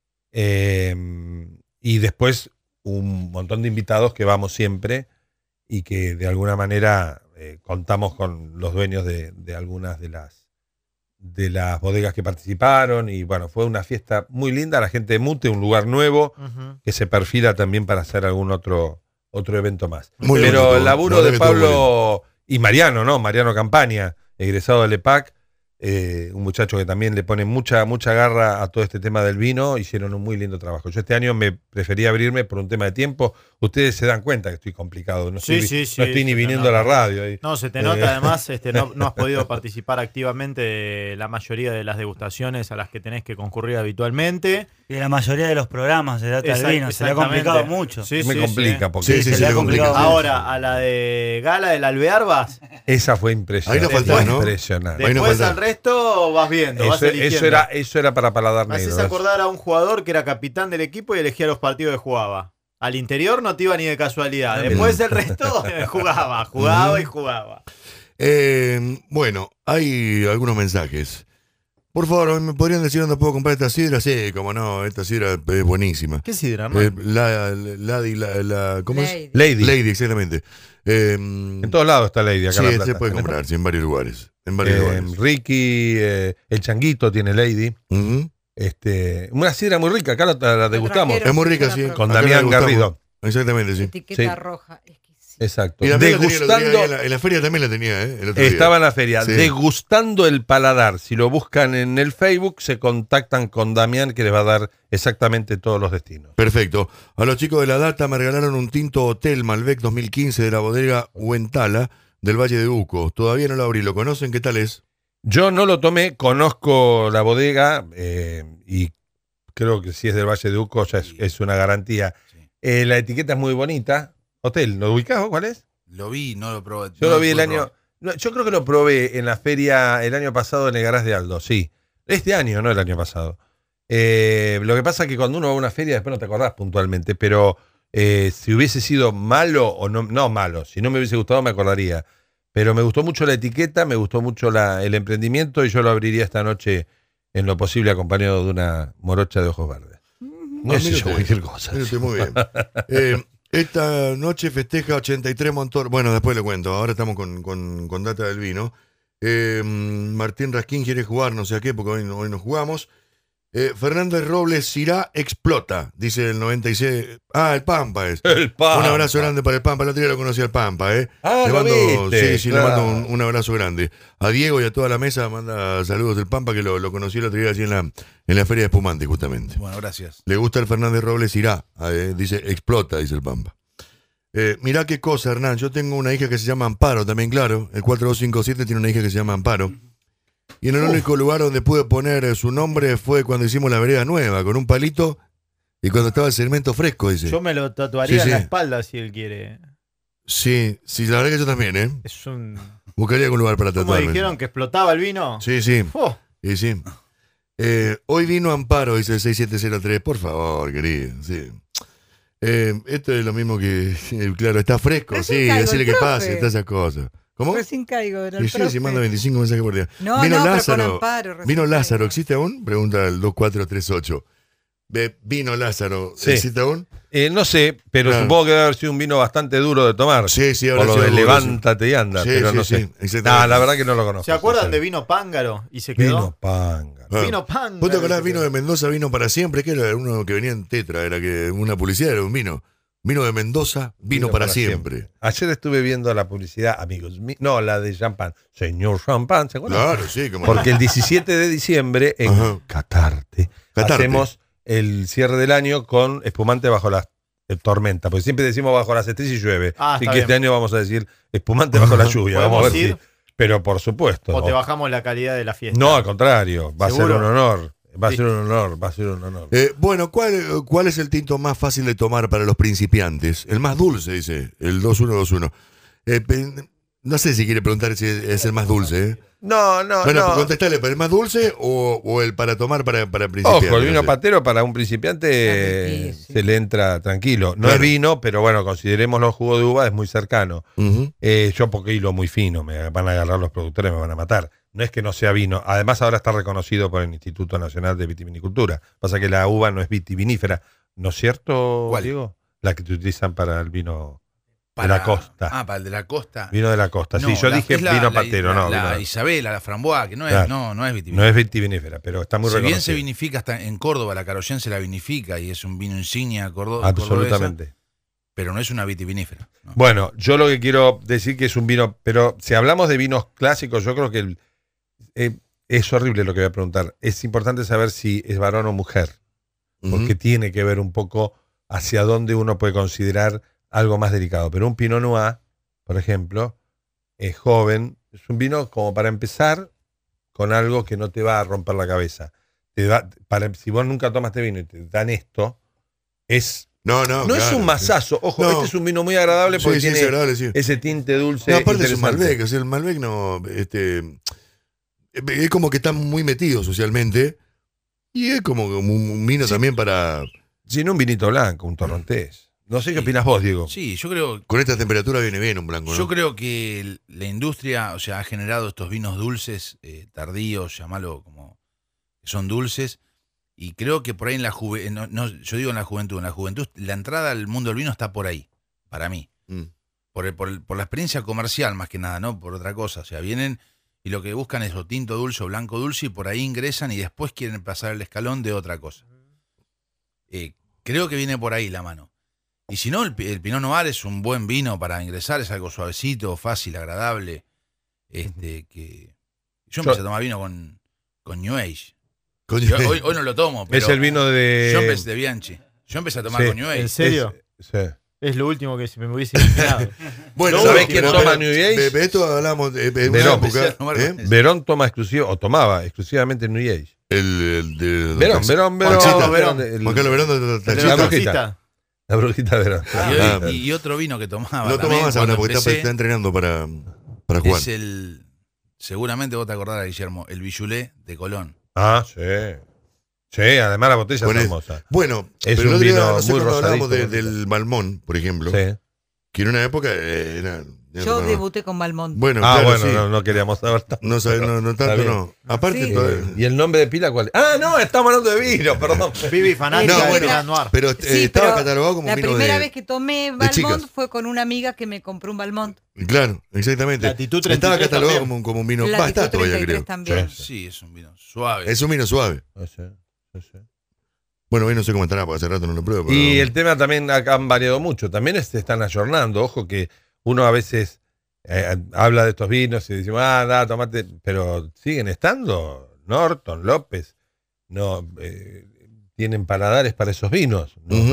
Y después un montón de invitados que vamos siempre y que de alguna manera contamos con los dueños de algunas de las bodegas que participaron. Y bueno, fue una fiesta muy linda. La gente de Mute, un lugar nuevo Ujú. que se perfila también para hacer algún otro evento más. Muy Pero lindo, el laburo la verdad de que estuvo muy Pablo y Mariano Campaña, egresado del EPAC, un muchacho que también le pone mucha garra a todo este tema del vino, hicieron un muy lindo trabajo. Yo este año me preferí abrirme por un tema de tiempo. Ustedes se dan cuenta que estoy complicado, no estoy ni viniendo a la radio. Ahí. No, se te nota además, no has podido participar activamente de la mayoría de las degustaciones a las que tenés que concurrir habitualmente. Y la mayoría de los programas de Data del Vino, se le ha complicado mucho. Me complica, porque se le ha complicado. Ahora, a la de Gala del Alvear vas. Esa fue impresionante. Ahí no faltaba, ¿no? Impresionante. Después al resto vas viendo, vas eligiendo. Eso era para paladar Me negro. haces acordar a un jugador que era capitán del equipo y elegía los partidos que jugaba. Al interior no te iba ni de casualidad. Después el resto jugaba y jugaba. Bueno, hay algunos mensajes. Por favor, ¿me podrían decir dónde puedo comprar esta sidra? Sí, como no, esta sidra es buenísima. ¿Qué sidra? ¿Cómo es? Lady, exactamente. En todos lados está Lady acá sí, en La Plata. se puede comprar, sí, en varios lugares. Ricky, el Changuito tiene Lady. Uh-huh. Una sidra muy rica, acá la degustamos. Es muy rica, sí. Con Acá Damián la degustamos. Garrido. Exactamente, sí. Etiqueta roja. Exacto. Y también Degustando. en la feria también la tenía, el otro día. Estaba en la feria, Sí. degustando el paladar. Si lo buscan en el Facebook, se contactan con Damián, que les va a dar exactamente todos los destinos. Perfecto. A los chicos de la data me regalaron un tinto Hotel Malbec 2015 de la bodega Huentala del Valle de Uco. Todavía no lo abrí. ¿Lo conocen? ¿Qué tal es? Yo no lo tomé, conozco la bodega y creo que si es del Valle de Uco ya es una garantía. Sí. La etiqueta es muy bonita. Hotel, ¿lo ubicás vos? ¿Cuál es? Lo vi, no lo probé. Yo no lo vi el pude año... probar. No, yo creo que lo probé en la feria el año pasado en el Garage de Aldo, sí. Este año, no el año pasado. Lo que pasa es que cuando uno va a una feria después no te acordás puntualmente, pero si hubiese sido malo o no malo, si no me hubiese gustado me acordaría. Pero me gustó mucho la etiqueta, me gustó mucho el emprendimiento y yo lo abriría esta noche en lo posible acompañado de una morocha de ojos verdes. No sé yo cualquier cosa. Mírate, muy bien. Esta noche festeja 83 Montor. Bueno, después le cuento. Ahora estamos con Data del Vino. Martín Rasquín quiere jugar, no sé a qué, porque hoy no jugamos. Fernández Robles, Cirá explota, dice el 96. Ah, el Pampa es. El Pampa. Un abrazo grande para el Pampa. El otro día lo conocí al Pampa, ¿eh? Ah, le lo mando, viste, sí, claro. le mando un abrazo grande. A Diego y a toda la mesa manda saludos del Pampa, que lo conocí el otro día allí en la Feria de Espumante, justamente. Bueno, gracias. Le gusta el Fernández Robles Cirá, dice explota, dice el Pampa. Mirá qué cosa, Hernán. Yo tengo una hija que se llama Amparo también, claro. El 4257 tiene una hija que se llama Amparo. Y en el único lugar donde pude poner su nombre fue cuando hicimos la vereda nueva, con un palito y cuando estaba el cemento fresco, dice. Yo me lo tatuaría Sí, en la sí. espalda si él quiere. Sí, la verdad que yo también, ¿eh? Es un... Buscaría algún lugar para ¿Cómo tatuarme. dijeron que explotaba el vino? Sí, sí. Oh, Y sí. Hoy vino Amparo, dice el 6703. Por favor, querido. Sí. Esto es lo mismo que. Claro, está fresco, Recién sí. caigo, Decirle el que profe. pase, todas esas cosas. ¿Cómo? Recién caigo, era Y el sí, profe. si manda 25 mensajes por día. No, Vino no, pero Lázaro. con Amparo, recién Vino Lázaro, caigo. ¿existe aún? Pregunta el 2438. Vino Lázaro, Sí. ¿existe aún? No sé, pero Claro. supongo que debe haber sido un vino bastante duro de tomar. Sí, sí, Por ahora lo sí. de algo levántate y anda, Sí, pero sí, no sí, sé. exactamente. No, la verdad que no lo conozco. ¿se acuerdan sí, de sí. Vino Pángaro? Y se quedó. Vino Panga? Ah. Vino Pángaro. ¿Vos te acordás y se vino quedó. de Mendoza, vino para siempre? Que era uno que venía en tetra, era que una publicidad era un vino. Vino de Mendoza, vino para siempre. Ayer estuve viendo la publicidad, amigos. No, la de Champán. Señor Champán, ¿se acuerdan? Claro, sí, como Porque el 17 de diciembre en Ajá. Catarte hacemos el cierre del año con espumante bajo la tormenta. Porque siempre decimos bajo las estrellas y llueve. Ah, Así está que bien. este año vamos a decir espumante bajo la lluvia. Vamos a ver ¿Podemos si. Pero por supuesto. O te bajamos la calidad de la fiesta. No, al contrario. Va a ser ¿Seguro? un honor. Va a Sí. ser un honor. Va a ser un honor. Bueno, ¿cuál es el tinto más fácil de tomar para los principiantes? El más dulce, dice, el 2121. No sé si quiere preguntar si es el más dulce, ¿eh? No. Bueno, contestale, ¿pero el más dulce o el para tomar para principiantes? Ojo, el vino No sé. patero para un principiante Es difícil. se le entra tranquilo. No Claro. es vino, pero bueno, consideremos los jugos de uva, es muy cercano. Ujú. Yo porque hilo muy fino, me van a agarrar los productores, me van a matar. No es que no sea vino. Además ahora está reconocido por el Instituto Nacional de Vitivinicultura. Pasa que la uva no es vitivinífera. ¿No es cierto, ¿Cuál? Diego? La que te utilizan para el vino de Para la costa. Ah, para el de la costa. Vino de la costa. No, Sí, yo la- dije es la- vino la- patero, la- no. La vino- Isabela, la framboa, que no es, Claro. no es no vitivinífera. es vitivinífera, pero está muy Si bien reconocido. se vinifica hasta en Córdoba, la Caroyense la vinifica y es un vino insignia cordobesa, Absolutamente. pero no es una vitivinífera. ¿no? Bueno, yo lo que quiero decir que es un vino, pero si hablamos de vinos clásicos, yo creo que es horrible lo que voy a preguntar. Es importante saber si es varón o mujer, porque tiene que ver un poco hacia dónde uno puede considerar algo más delicado. Pero un Pinot Noir, por ejemplo, es joven, es un vino como para empezar con algo que no te va a romper la cabeza. Si vos nunca tomaste vino y te dan esto, es... No claro, es un masazo. Ojo, este es un vino muy agradable porque tiene ese tinte dulce. No, aparte es un Malbec. O sea, el Malbec no... es como que está muy metido socialmente. Y es como un vino también para... Si no, un vinito blanco, un torrontés. No sé qué opinas vos, Diego. Sí, yo creo... Con esta temperatura viene bien un blanco, ¿no? Yo creo que la industria, o sea, ha generado estos vinos dulces, tardíos, llamalo como... que son dulces. Y creo que por ahí en la juventud, yo digo en la juventud, la entrada al mundo del vino está por ahí, para mí. Por la experiencia comercial más que nada, no por otra cosa. O sea, vienen y lo que buscan es o tinto dulce o blanco dulce y por ahí ingresan y después quieren pasar el escalón de otra cosa. Creo que viene por ahí la mano. Y si no, el Pinot Noir es un buen vino para ingresar, es algo suavecito, fácil, agradable. Que yo empecé a tomar vino con New Age. Hoy no lo tomo, pero es el vino de... Yo empecé de Bianchi. Yo empecé a tomar con New Age. ¿En serio? Sí. Es lo último que me hubiese imaginado. Bueno, ¿sabés quién toma New Age? De esto hablamos de Verón. una época. Verón tomaba exclusivamente New Age. Verón. Juan Carlos Verón de La brujita Verón. Y otro vino que tomaba. No tomaba más ahora porque está entrenando para jugar. Es seguramente vos te acordarás, Guillermo, el Bijoulet de Colón. Ah, sí. Sí, además la botella es hermosa. Bueno, es pero un vino no sé muy cuando rosadito. Hablamos del Malmón, por ejemplo. Sí. Que en una época era... Yo debuté con Malmont. Bueno, sí. No queríamos saber tanto. No tanto, no. Aparte... Sí. ¿Y el nombre de pila cuál? No, estamos hablando de vino, perdón. Vivi fanática de Pinot Noir. Pero estaba catalogado como la vino primera vez que tomé Balmont fue con una amiga que me compró un Balmont. Claro, exactamente. Latitud 33 estaba catalogado como un vino bastante todavía, creo. También. Sí, es un vino suave. Es un vino suave. Sí. Bueno, hoy no sé cómo estará, porque hace rato no lo pruebo. Pero... Y el tema también han variado mucho. También se están ayornando. Ojo que uno a veces habla de estos vinos y dice, tomate, pero siguen estando. Norton, López, tienen paladares para esos vinos.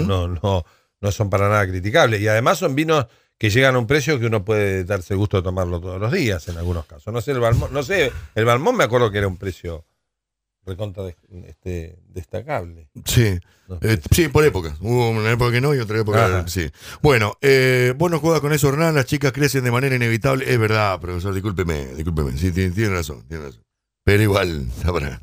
No son para nada criticables. Y además son vinos que llegan a un precio que uno puede darse gusto de tomarlo todos los días en algunos casos. No sé, el Balmont me acuerdo que era un precio recontra destacable. Sí. Sí, por épocas. Hubo una época que no y otra época sí. Bueno, vos no juegas con eso, Hernán. Las chicas crecen de manera inevitable. Es verdad, profesor, discúlpeme. Sí, tiene razón. Pero igual, sabrá.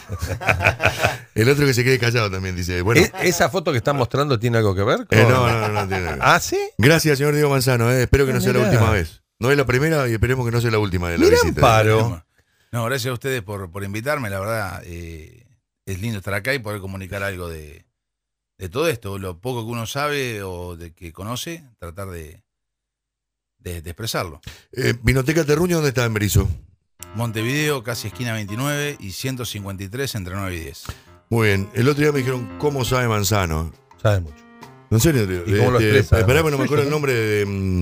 El otro que se quede callado también dice. Bueno, ¿Esa foto que están mostrando tiene algo que ver? No tiene nada que ver. ¿Ah, sí? Gracias, señor Diego Manzano. Espero que no sea la última vez. No es la primera y esperemos que no sea la última de la visita. Paro. No, gracias a ustedes por invitarme. La verdad, es lindo estar acá y poder comunicar algo de todo esto. Lo poco que uno sabe o de que conoce, tratar de expresarlo. Vinoteca Terruño, ¿dónde está en Berizo? Montevideo, casi esquina 29 y 153 entre 9 y 10. Muy bien. El otro día me dijeron, ¿cómo sabe Manzano? Sabe mucho. ¿En serio? ¿Y cómo lo expresa? Esperá, no me acuerdo el nombre de...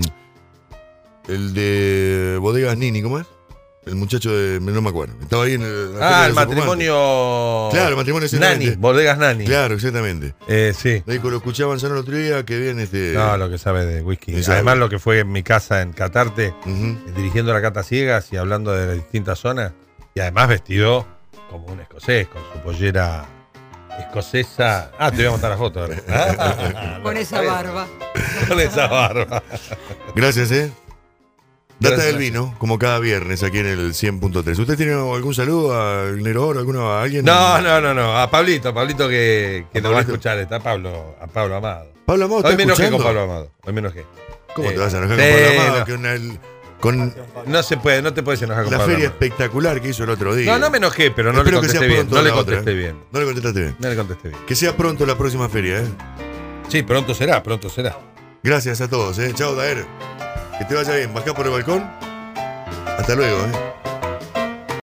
el de Bodegas Nini, ¿cómo es? El muchacho de... no me acuerdo. Estaba ahí en el matrimonio... Claro, el matrimonio Nani, Bodegas Nani. Claro, exactamente. Sí. Me dijo, lo escuchaba Manzano el otro día, que bien No, lo que sabe de whisky. Además, lo que fue en mi casa en Catarte, dirigiendo la cata ciegas y hablando de las distintas zonas. Y además vestido como un escocés, con su pollera escocesa. Te voy a mostrar la foto ahora. Con esa barba. Con esa barba. Gracias, Data del vino, como cada viernes aquí en el 100.3. ¿Usted tiene algún saludo a Nero Oro, a alguien? No. A Pablito que nos va a escuchar. Está a Pablo Amado. Pablo Amado, hoy menos que con Pablo Amado. Hoy menos que. ¿Cómo te vas a enojar con Pablo Amado? No te puedes enojar con la Pablo feria Amado. espectacular que hizo el otro día. No me enojé, pero no le contesté bien. No le contesté bien. No le contestaste bien. No le contesté bien. Que sea pronto la próxima feria, Sí, pronto será. Gracias a todos, Chao, Daer. Que te vaya bien. Bajá por el balcón. Hasta luego,